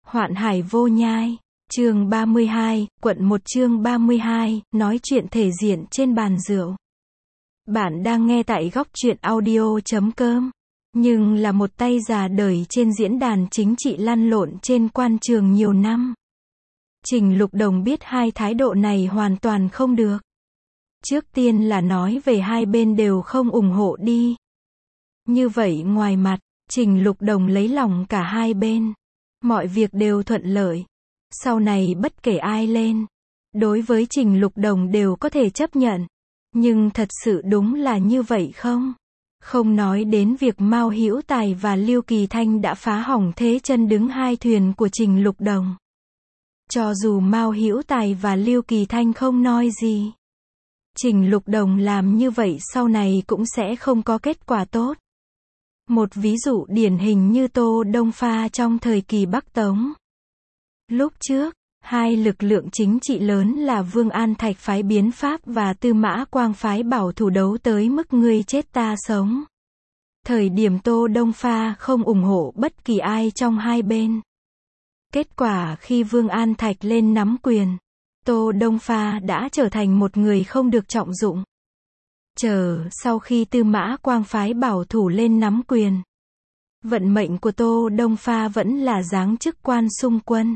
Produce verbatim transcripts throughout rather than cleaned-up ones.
Hoạn hải vô nhai, chương ba mươi hai, quận một chương ba mươi hai, nói chuyện thể diện trên bàn rượu. Bạn đang nghe tại góc truyện audio chấm com, nhưng là một tay già đời trên diễn đàn chính trị lăn lộn trên quan trường nhiều năm. Trình Lục Đồng biết hai thái độ này hoàn toàn không được. Trước tiên là nói về hai bên đều không ủng hộ đi. Như vậy ngoài mặt, Trình Lục Đồng lấy lòng cả hai bên. Mọi việc đều thuận lợi. Sau này bất kể ai lên, đối với Trình Lục Đồng đều có thể chấp nhận. Nhưng thật sự đúng là như vậy không? Không nói đến việc Mao Hữu Tài và Lưu Kỳ Thanh đã phá hỏng thế chân đứng hai thuyền của Trình Lục Đồng. Cho dù Mao Hữu Tài và Lưu Kỳ Thanh không nói gì, Trình Lục Đồng làm như vậy sau này cũng sẽ không có kết quả tốt. Một ví dụ điển hình như Tô Đông Pha trong thời kỳ Bắc Tống. Lúc trước, hai lực lượng chính trị lớn là Vương An Thạch phái biến Pháp và Tư Mã Quang phái bảo thủ đấu tới mức ngươi chết ta sống. Thời điểm Tô Đông Pha không ủng hộ bất kỳ ai trong hai bên. Kết quả khi Vương An Thạch lên nắm quyền, Tô Đông Pha đã trở thành một người không được trọng dụng. Chờ sau khi Tư Mã Quang phái bảo thủ lên nắm quyền, vận mệnh của Tô Đông Pha vẫn là giáng chức quan xung quân.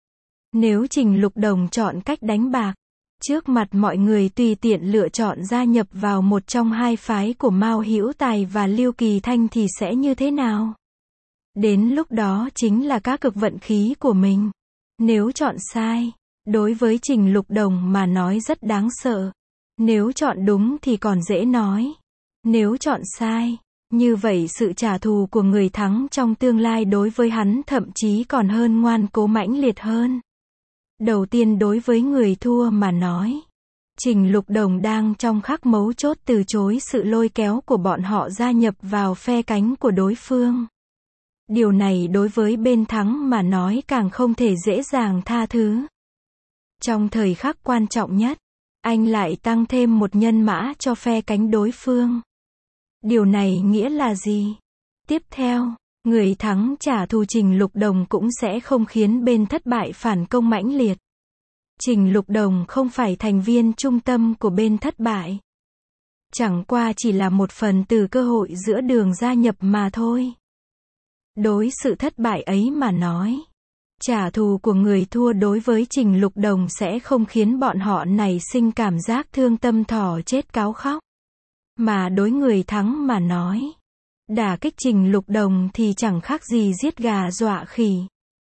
Nếu Trình Lục Đồng chọn cách đánh bạc, trước mặt mọi người tùy tiện lựa chọn gia nhập vào một trong hai phái của Mao Hữu Tài và Lưu Kỳ Thanh thì sẽ như thế nào? Đến lúc đó chính là các cực vận khí của mình. Nếu chọn sai, đối với Trình Lục Đồng mà nói rất đáng sợ. Nếu chọn đúng thì còn dễ nói. Nếu chọn sai, như vậy sự trả thù của người thắng trong tương lai đối với hắn thậm chí còn hơn ngoan cố mãnh liệt hơn. Đầu tiên đối với người thua mà nói, Trình Lục Đồng đang trong khắc mấu chốt từ chối sự lôi kéo của bọn họ gia nhập vào phe cánh của đối phương. Điều này đối với bên thắng mà nói càng không thể dễ dàng tha thứ. Trong thời khắc quan trọng nhất, anh lại tăng thêm một nhân mã cho phe cánh đối phương. Điều này nghĩa là gì? Tiếp theo, người thắng trả thù Trình Lục Đồng cũng sẽ không khiến bên thất bại phản công mãnh liệt. Trình Lục Đồng không phải thành viên trung tâm của bên thất bại. Chẳng qua chỉ là một phần từ cơ hội giữa đường gia nhập mà thôi. Đối sự thất bại ấy mà nói, trả thù của người thua đối với Trình Lục Đồng sẽ không khiến bọn họ nảy sinh cảm giác thương tâm thỏ chết cáo khóc. Mà đối người thắng mà nói, đả kích Trình Lục Đồng thì chẳng khác gì giết gà dọa khỉ.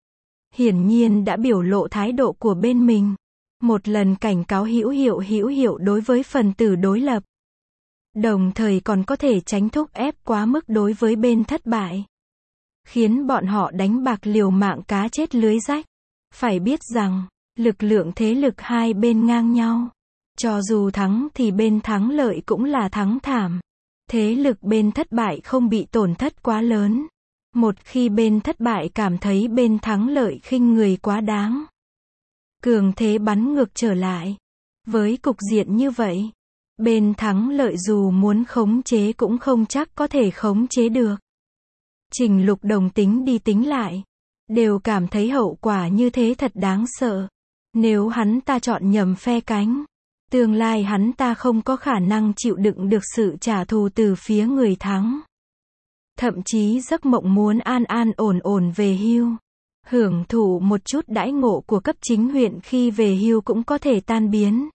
Hiển nhiên đã biểu lộ thái độ của bên mình. Một lần cảnh cáo hữu hiệu hữu hiệu đối với phần tử đối lập. Đồng thời còn có thể tránh thúc ép quá mức đối với bên thất bại. Khiến bọn họ đánh bạc liều mạng cá chết lưới rách. Phải biết rằng, lực lượng thế lực hai bên ngang nhau. Cho dù thắng thì bên thắng lợi cũng là thắng thảm. Thế lực bên thất bại không bị tổn thất quá lớn. Một khi bên thất bại cảm thấy bên thắng lợi khinh người quá đáng, cường thế bắn ngược trở lại. Với cục diện như vậy, bên thắng lợi dù muốn khống chế cũng không chắc có thể khống chế được. Trình Lục Đồng tính đi tính lại, đều cảm thấy hậu quả như thế thật đáng sợ. Nếu hắn ta chọn nhầm phe cánh, tương lai hắn ta không có khả năng chịu đựng được sự trả thù từ phía người thắng. Thậm chí giấc mộng muốn an an ổn ổn về hưu, hưởng thụ một chút đãi ngộ của cấp chính huyện khi về hưu cũng có thể tan biến.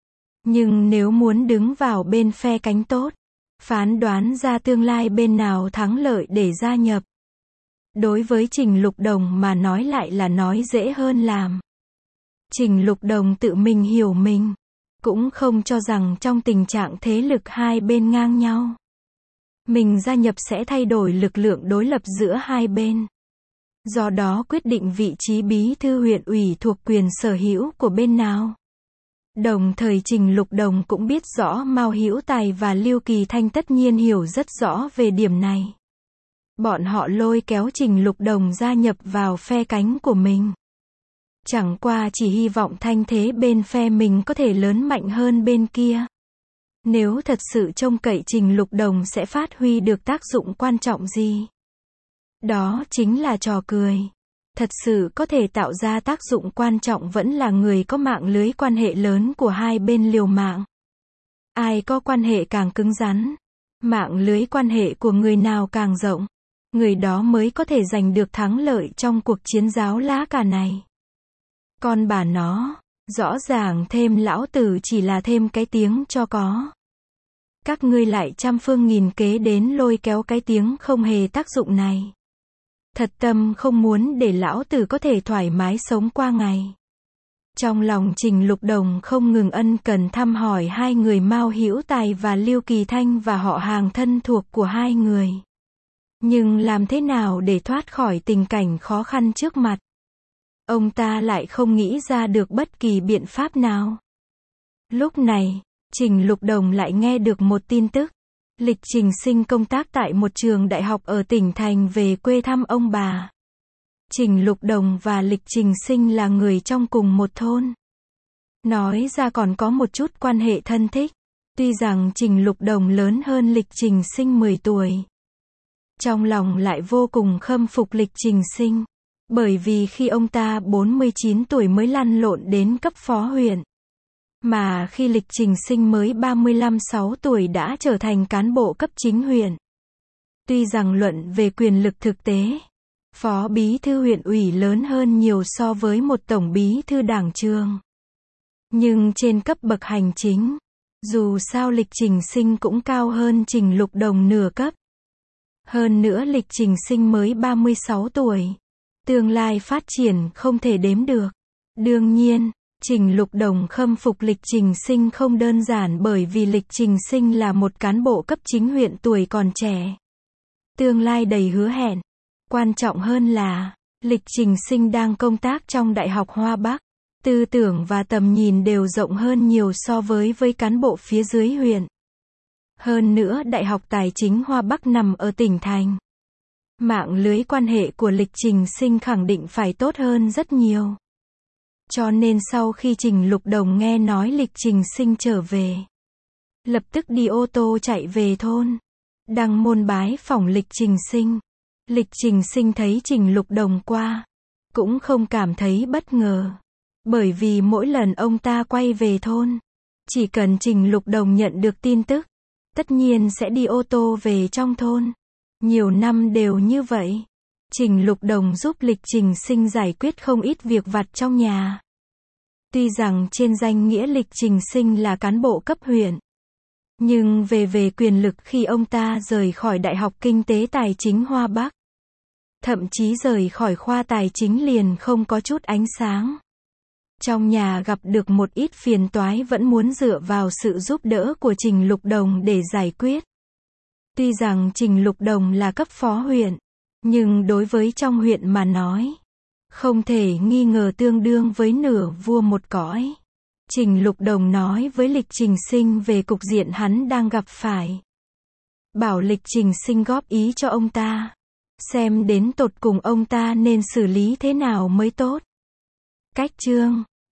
Nhưng nếu muốn đứng vào bên phe cánh tốt, phán đoán ra tương lai bên nào thắng lợi để gia nhập, đối với Trình Lục Đồng mà nói lại là nói dễ hơn làm. Trình Lục Đồng tự mình hiểu mình, cũng không cho rằng trong tình trạng thế lực hai bên ngang nhau, mình gia nhập sẽ thay đổi lực lượng đối lập giữa hai bên. Do đó quyết định vị trí bí thư huyện ủy thuộc quyền sở hữu của bên nào. Đồng thời Trình Lục Đồng cũng biết rõ Mao Hữu Tài và Lưu Kỳ Thanh tất nhiên hiểu rất rõ về điểm này. Bọn họ lôi kéo Trình Lục Đồng gia nhập vào phe cánh của mình. Chẳng qua chỉ hy vọng thanh thế bên phe mình có thể lớn mạnh hơn bên kia. Nếu thật sự trông cậy Trình Lục Đồng sẽ phát huy được tác dụng quan trọng gì? Đó chính là trò cười. Thật sự có thể tạo ra tác dụng quan trọng vẫn là người có mạng lưới quan hệ lớn của hai bên liều mạng. Ai có quan hệ càng cứng rắn, mạng lưới quan hệ của người nào càng rộng, người đó mới có thể giành được thắng lợi trong cuộc chiến giáo lá cà này. Con bà nó, rõ ràng thêm lão tử chỉ là thêm cái tiếng cho có. Các ngươi lại trăm phương nghìn kế đến lôi kéo cái tiếng không hề tác dụng này. Thật tâm không muốn để lão tử có thể thoải mái sống qua ngày. Trong lòng Trình Lục Đồng không ngừng ân cần thăm hỏi hai người Mao Hữu Tài và Lưu Kỳ Thanh và họ hàng thân thuộc của hai người. Nhưng làm thế nào để thoát khỏi tình cảnh khó khăn trước mặt? Ông ta lại không nghĩ ra được bất kỳ biện pháp nào. Lúc này, Trình Lục Đồng lại nghe được một tin tức. Lịch Trình Sinh công tác tại một trường đại học ở tỉnh thành về quê thăm ông bà. Trình Lục Đồng và Lịch Trình Sinh là người trong cùng một thôn. Nói ra còn có một chút quan hệ thân thích. Tuy rằng Trình Lục Đồng lớn hơn Lịch Trình Sinh mười tuổi. Trong lòng lại vô cùng khâm phục Lịch Trình Sinh. Bởi vì khi ông ta bốn mươi chín tuổi mới lăn lộn đến cấp phó huyện. Mà khi Lịch Trình Sinh mới ba mươi lăm sáu tuổi đã trở thành cán bộ cấp chính huyện. Tuy rằng luận về quyền lực thực tế, phó bí thư huyện ủy lớn hơn nhiều so với một tổng bí thư đảng trường. Nhưng trên cấp bậc hành chính, dù sao Lịch Trình Sinh cũng cao hơn Trình Lục Đồng nửa cấp. Hơn nữa Lịch Trình Sinh mới ba mươi sáu tuổi. Tương lai phát triển không thể đếm được. Đương nhiên, Trình Lục Đồng khâm phục Lịch Trình Sinh không đơn giản bởi vì Lịch Trình Sinh là một cán bộ cấp chính huyện tuổi còn trẻ. Tương lai đầy hứa hẹn. Quan trọng hơn là, Lịch Trình Sinh đang công tác trong Đại học Hoa Bắc. Tư tưởng và tầm nhìn đều rộng hơn nhiều so với với cán bộ phía dưới huyện. Hơn nữa Đại học Tài chính Hoa Bắc nằm ở tỉnh thành. Mạng lưới quan hệ của Lịch Trình Sinh khẳng định phải tốt hơn rất nhiều. Cho nên sau khi Trình Lục Đồng nghe nói Lịch Trình Sinh trở về, lập tức đi ô tô chạy về thôn, đăng môn bái phỏng Lịch Trình Sinh. Lịch Trình Sinh thấy Trình Lục Đồng qua, cũng không cảm thấy bất ngờ. Bởi vì mỗi lần ông ta quay về thôn, chỉ cần Trình Lục Đồng nhận được tin tức, tất nhiên sẽ đi ô tô về trong thôn. Nhiều năm đều như vậy. Trình Lục Đồng giúp Lịch Trình Sinh giải quyết không ít việc vặt trong nhà. Tuy rằng trên danh nghĩa Lịch Trình Sinh là cán bộ cấp huyện, nhưng về về quyền lực khi ông ta rời khỏi Đại học Kinh tế Tài chính Hoa Bắc, thậm chí rời khỏi khoa tài chính liền không có chút ánh sáng. Trong nhà gặp được một ít phiền toái vẫn muốn dựa vào sự giúp đỡ của Trình Lục Đồng để giải quyết. Tuy rằng Trình Lục Đồng là cấp phó huyện, nhưng đối với trong huyện mà nói, không thể nghi ngờ tương đương với nửa vua một cõi. Trình Lục Đồng nói với Lịch Trình Sinh về cục diện hắn đang gặp phải. Bảo Lịch Trình Sinh góp ý cho ông ta, xem đến tột cùng ông ta nên xử lý thế nào mới tốt. Cách chương